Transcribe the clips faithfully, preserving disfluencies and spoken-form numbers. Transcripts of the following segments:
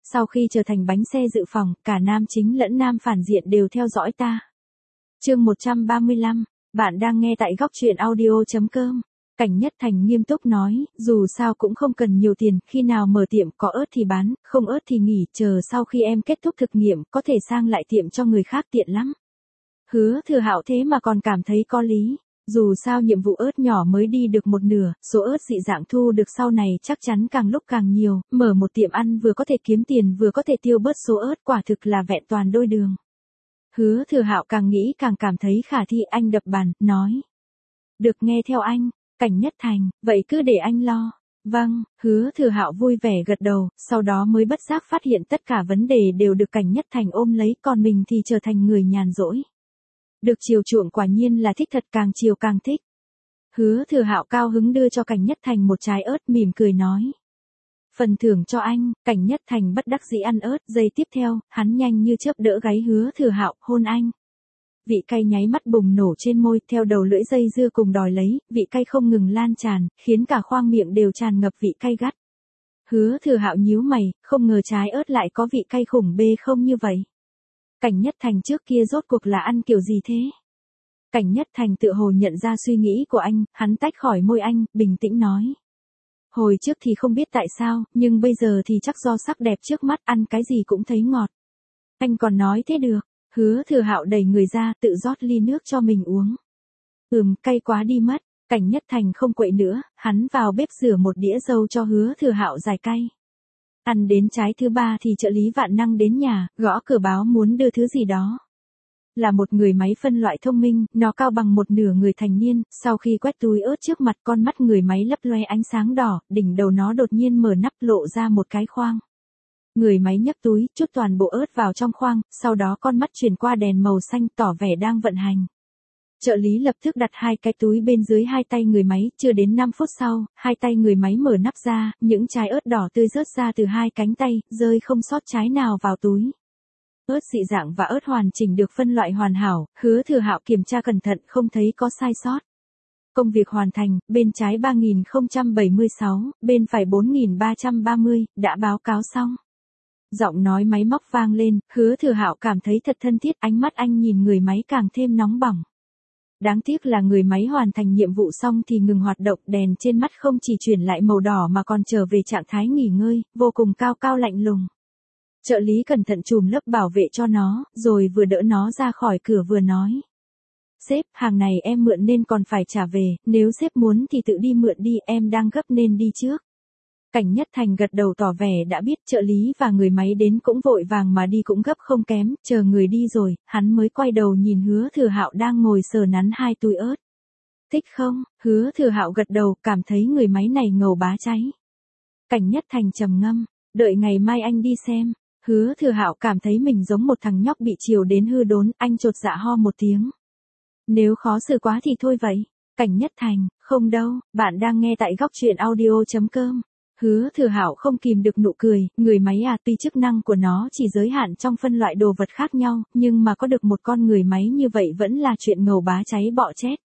sau khi trở thành bánh xe dự phòng, cả nam chính lẫn nam phản diện đều theo dõi ta. Chương một trăm ba mươi lăm, bạn đang nghe tại góc truyện audio chấm com. Cảnh Nhất Thành nghiêm túc nói, dù sao cũng không cần nhiều tiền, khi nào mở tiệm có ớt thì bán, không ớt thì nghỉ, chờ sau khi em kết thúc thực nghiệm, có thể sang lại tiệm cho người khác tiện lắm. Hứa Thừa Hạo thế mà còn cảm thấy có lý. Dù sao nhiệm vụ ớt nhỏ mới đi được một nửa, số ớt dị dạng thu được sau này chắc chắn càng lúc càng nhiều, mở một tiệm ăn vừa có thể kiếm tiền vừa có thể tiêu bớt số ớt, quả thực là vẹn toàn đôi đường. Hứa Thừa Hạo càng nghĩ càng cảm thấy khả thi, anh đập bàn, nói. Được, nghe theo anh. Cảnh Nhất Thành, vậy cứ để anh lo. Vâng, Hứa Thừa Hạo vui vẻ gật đầu, sau đó mới bất giác phát hiện tất cả vấn đề đều được Cảnh Nhất Thành ôm lấy, còn mình thì trở thành người nhàn rỗi. Được chiều chuộng quả nhiên là thích thật, càng chiều càng thích. Hứa Thừa Hạo cao hứng đưa cho Cảnh Nhất Thành một trái ớt, mỉm cười nói. Phần thưởng cho anh. Cảnh Nhất Thành bất đắc dĩ ăn ớt, giây tiếp theo, hắn nhanh như chớp đỡ gáy Hứa Thừa Hạo, hôn anh. Vị cay nháy mắt bùng nổ trên môi, theo đầu lưỡi dây dưa cùng đòi lấy, vị cay không ngừng lan tràn, khiến cả khoang miệng đều tràn ngập vị cay gắt. Hứa Thừa Hạo nhíu mày, không ngờ trái ớt lại có vị cay khủng bê không như vậy. Cảnh Nhất Thành trước kia rốt cuộc là ăn kiểu gì thế? Cảnh Nhất Thành tự hồ nhận ra suy nghĩ của anh, hắn tách khỏi môi anh, bình tĩnh nói. Hồi trước thì không biết tại sao, nhưng bây giờ thì chắc do sắc đẹp trước mắt, ăn cái gì cũng thấy ngọt. Anh còn nói thế được. Hứa Thừa Hạo đẩy người ra, tự rót ly nước cho mình uống. Ừm, cay quá đi mất. Cảnh Nhất Thành không quậy nữa, hắn vào bếp rửa một đĩa dâu cho Hứa Thừa Hạo giải cay. Ăn đến trái thứ ba thì trợ lý Vạn Năng đến nhà, gõ cửa báo muốn đưa thứ gì đó. Là một người máy phân loại thông minh, nó cao bằng một nửa người thành niên, sau khi quét túi ớt trước mặt, con mắt người máy lấp loe ánh sáng đỏ, đỉnh đầu nó đột nhiên mở nắp lộ ra một cái khoang. Người máy nhấc túi, chút toàn bộ ớt vào trong khoang, sau đó con mắt chuyển qua đèn màu xanh tỏ vẻ đang vận hành. Trợ lý lập tức đặt hai cái túi bên dưới hai tay người máy, chưa đến năm phút sau, hai tay người máy mở nắp ra, những trái ớt đỏ tươi rớt ra từ hai cánh tay, rơi không sót trái nào vào túi. Ớt dị dạng và ớt hoàn chỉnh được phân loại hoàn hảo, Hứa Thừa Hạo kiểm tra cẩn thận không thấy có sai sót. Công việc hoàn thành, bên trái ba nghìn không trăm bảy mươi sáu, bên phải bốn nghìn ba trăm ba mươi, đã báo cáo xong. Giọng nói máy móc vang lên, Hứa Thừa Hạo cảm thấy thật thân thiết, ánh mắt anh nhìn người máy càng thêm nóng bỏng. Đáng tiếc là người máy hoàn thành nhiệm vụ xong thì ngừng hoạt động, đèn trên mắt không chỉ chuyển lại màu đỏ mà còn trở về trạng thái nghỉ ngơi, vô cùng cao cao lạnh lùng. Trợ lý cẩn thận chùm lớp bảo vệ cho nó, rồi vừa đỡ nó ra khỏi cửa vừa nói. Sếp, hàng này em mượn nên còn phải trả về, nếu sếp muốn thì tự đi mượn đi, em đang gấp nên đi trước. Cảnh Nhất Thành gật đầu tỏ vẻ đã biết, trợ lý và người máy đến cũng vội vàng mà đi cũng gấp không kém, chờ người đi rồi, hắn mới quay đầu nhìn Hứa Thừa Hạo đang ngồi sờ nắn hai túi ớt. Thích không? Hứa Thừa Hạo gật đầu, cảm thấy người máy này ngầu bá cháy. Cảnh Nhất Thành trầm ngâm, đợi ngày mai anh đi xem. Hứa Thừa Hạo cảm thấy mình giống một thằng nhóc bị chiều đến hư đốn, anh chột dạ ho một tiếng. Nếu khó xử quá thì thôi vậy. Cảnh Nhất Thành, không đâu, bạn đang nghe tại góc truyện audio chấm com. Hứa Thừa Hạo không kìm được nụ cười, người máy à, tuy chức năng của nó chỉ giới hạn trong phân loại đồ vật khác nhau, nhưng mà có được một con người máy như vậy vẫn là chuyện ngầu bá cháy bọ chét.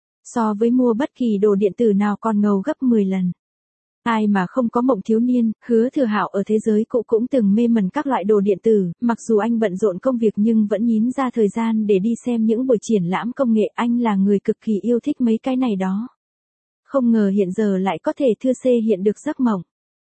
So với mua bất kỳ đồ điện tử nào còn ngầu gấp mười lần. Ai mà không có mộng thiếu niên, Hứa Thừa Hạo ở thế giới cũ cũng từng mê mẩn các loại đồ điện tử, mặc dù anh bận rộn công việc nhưng vẫn nhín ra thời gian để đi xem những buổi triển lãm công nghệ, anh là người cực kỳ yêu thích mấy cái này đó. Không ngờ hiện giờ lại có thể thưa xê hiện được giấc mộng.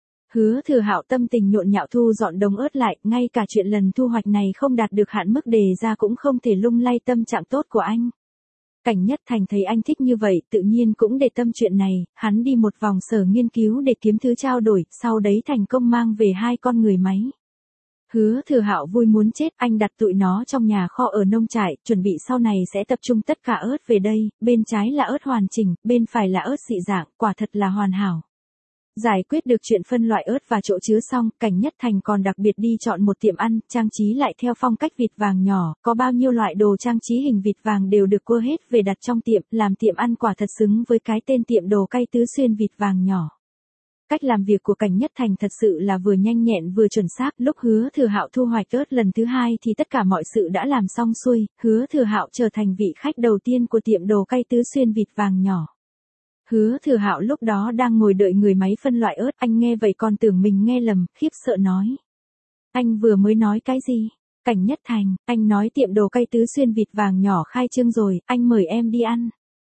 Hứa Thừa Hạo tâm tình nhộn nhạo thu dọn đống ớt lại, ngay cả chuyện lần thu hoạch này không đạt được hạn mức đề ra cũng không thể lung lay tâm trạng tốt của anh. Cảnh Nhất Thành thấy anh thích như vậy, tự nhiên cũng để tâm chuyện này, hắn đi một vòng sở nghiên cứu để kiếm thứ trao đổi, sau đấy thành công mang về hai con người máy. Hứa Thừa Hạo vui muốn chết, anh đặt tụi nó trong nhà kho ở nông trại, chuẩn bị sau này sẽ tập trung tất cả ớt về đây, bên trái là ớt hoàn chỉnh, bên phải là ớt dị dạng, quả thật là hoàn hảo. Giải quyết được chuyện phân loại ớt và chỗ chứa xong, Cảnh Nhất Thành còn đặc biệt đi chọn một tiệm ăn, trang trí lại theo phong cách vịt vàng nhỏ, có bao nhiêu loại đồ trang trí hình vịt vàng đều được cua hết về đặt trong tiệm, làm tiệm ăn quả thật xứng với cái tên tiệm đồ cay Tứ Xuyên vịt vàng nhỏ. Cách làm việc của Cảnh Nhất Thành thật sự là vừa nhanh nhẹn vừa chuẩn xác, lúc Hứa Thừa Hạo thu hoạch ớt lần thứ hai thì tất cả mọi sự đã làm xong xuôi, Hứa Thừa Hạo trở thành vị khách đầu tiên của tiệm đồ cay Tứ Xuyên vịt vàng nhỏ. Hứa Thừa Hạo lúc đó đang ngồi đợi người máy phân loại ớt, anh nghe vậy còn tưởng mình nghe lầm, khiếp sợ nói. Anh vừa mới nói cái gì? Cảnh Nhất Thành, anh nói tiệm đồ cây Tứ Xuyên vịt vàng nhỏ khai trương rồi, anh mời em đi ăn.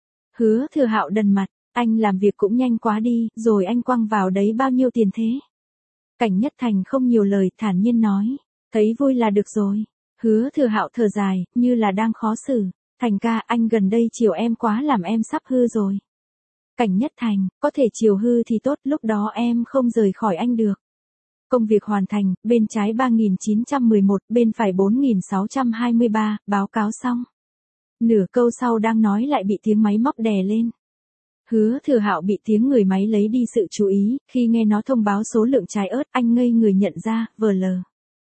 Hứa Thừa Hạo đần mặt, anh làm việc cũng nhanh quá đi, rồi anh quăng vào đấy bao nhiêu tiền thế? Cảnh Nhất Thành không nhiều lời, thản nhiên nói, thấy vui là được rồi. Hứa Thừa Hạo thở dài, như là đang khó xử, Thành ca, anh gần đây chiều em quá làm em sắp hư rồi. Cảnh Nhất Thành, có thể chiều hư thì tốt, lúc đó em không rời khỏi anh được. Công việc hoàn thành, bên trái ba nghìn chín trăm mười một, bên phải bốn nghìn sáu trăm hai mươi ba, báo cáo xong. Nửa câu sau đang nói lại bị tiếng máy móc đè lên. Hứa Thừa Hạo bị tiếng người máy lấy đi sự chú ý, khi nghe nó thông báo số lượng trái ớt, anh ngây người nhận ra, vờ lờ.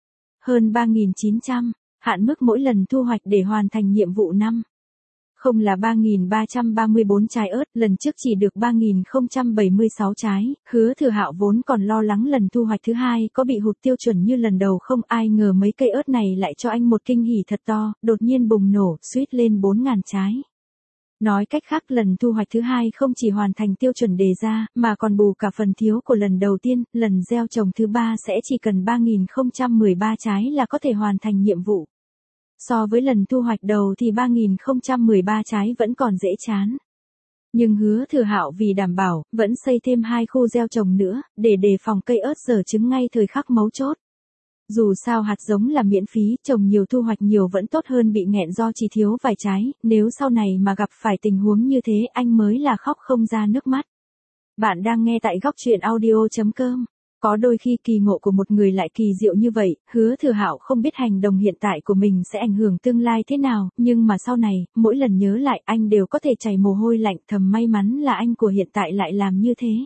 Hơn ba nghìn chín trăm, hạn mức mỗi lần thu hoạch để hoàn thành nhiệm vụ năm. Không là ba nghìn ba trăm ba mươi bốn trái ớt, lần trước chỉ được ba nghìn không trăm bảy mươi sáu trái, Hứa Thừa Hạo vốn còn lo lắng lần thu hoạch thứ hai có bị hụt tiêu chuẩn như lần đầu không, ai ngờ mấy cây ớt này lại cho anh một kinh hỉ thật to, đột nhiên bùng nổ, suýt lên bốn nghìn trái. Nói cách khác lần thu hoạch thứ hai không chỉ hoàn thành tiêu chuẩn đề ra, mà còn bù cả phần thiếu của lần đầu tiên, lần gieo trồng thứ ba sẽ chỉ cần ba nghìn không trăm mười ba trái là có thể hoàn thành nhiệm vụ. So với lần thu hoạch đầu thì ba nghìn không trăm mười ba trái vẫn còn dễ chán. Nhưng Hứa Thừa Hạo vì đảm bảo, vẫn xây thêm hai khu gieo trồng nữa, để đề phòng cây ớt giở trứng ngay thời khắc mấu chốt. Dù sao hạt giống là miễn phí, trồng nhiều thu hoạch nhiều vẫn tốt hơn bị nghẹn do chỉ thiếu vài trái, nếu sau này mà gặp phải tình huống như thế anh mới là khóc không ra nước mắt. Bạn đang nghe tại góc truyện audio chấm com. Có đôi khi kỳ ngộ của một người lại kỳ diệu như vậy, Hứa Thừa Hạo không biết hành động hiện tại của mình sẽ ảnh hưởng tương lai thế nào, nhưng mà sau này, mỗi lần nhớ lại anh đều có thể chảy mồ hôi lạnh, thầm may mắn là anh của hiện tại lại làm như thế.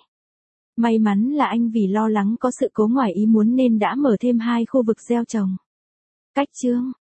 May mắn là anh vì lo lắng có sự cố ngoài ý muốn nên đã mở thêm hai khu vực gieo trồng. Cách chương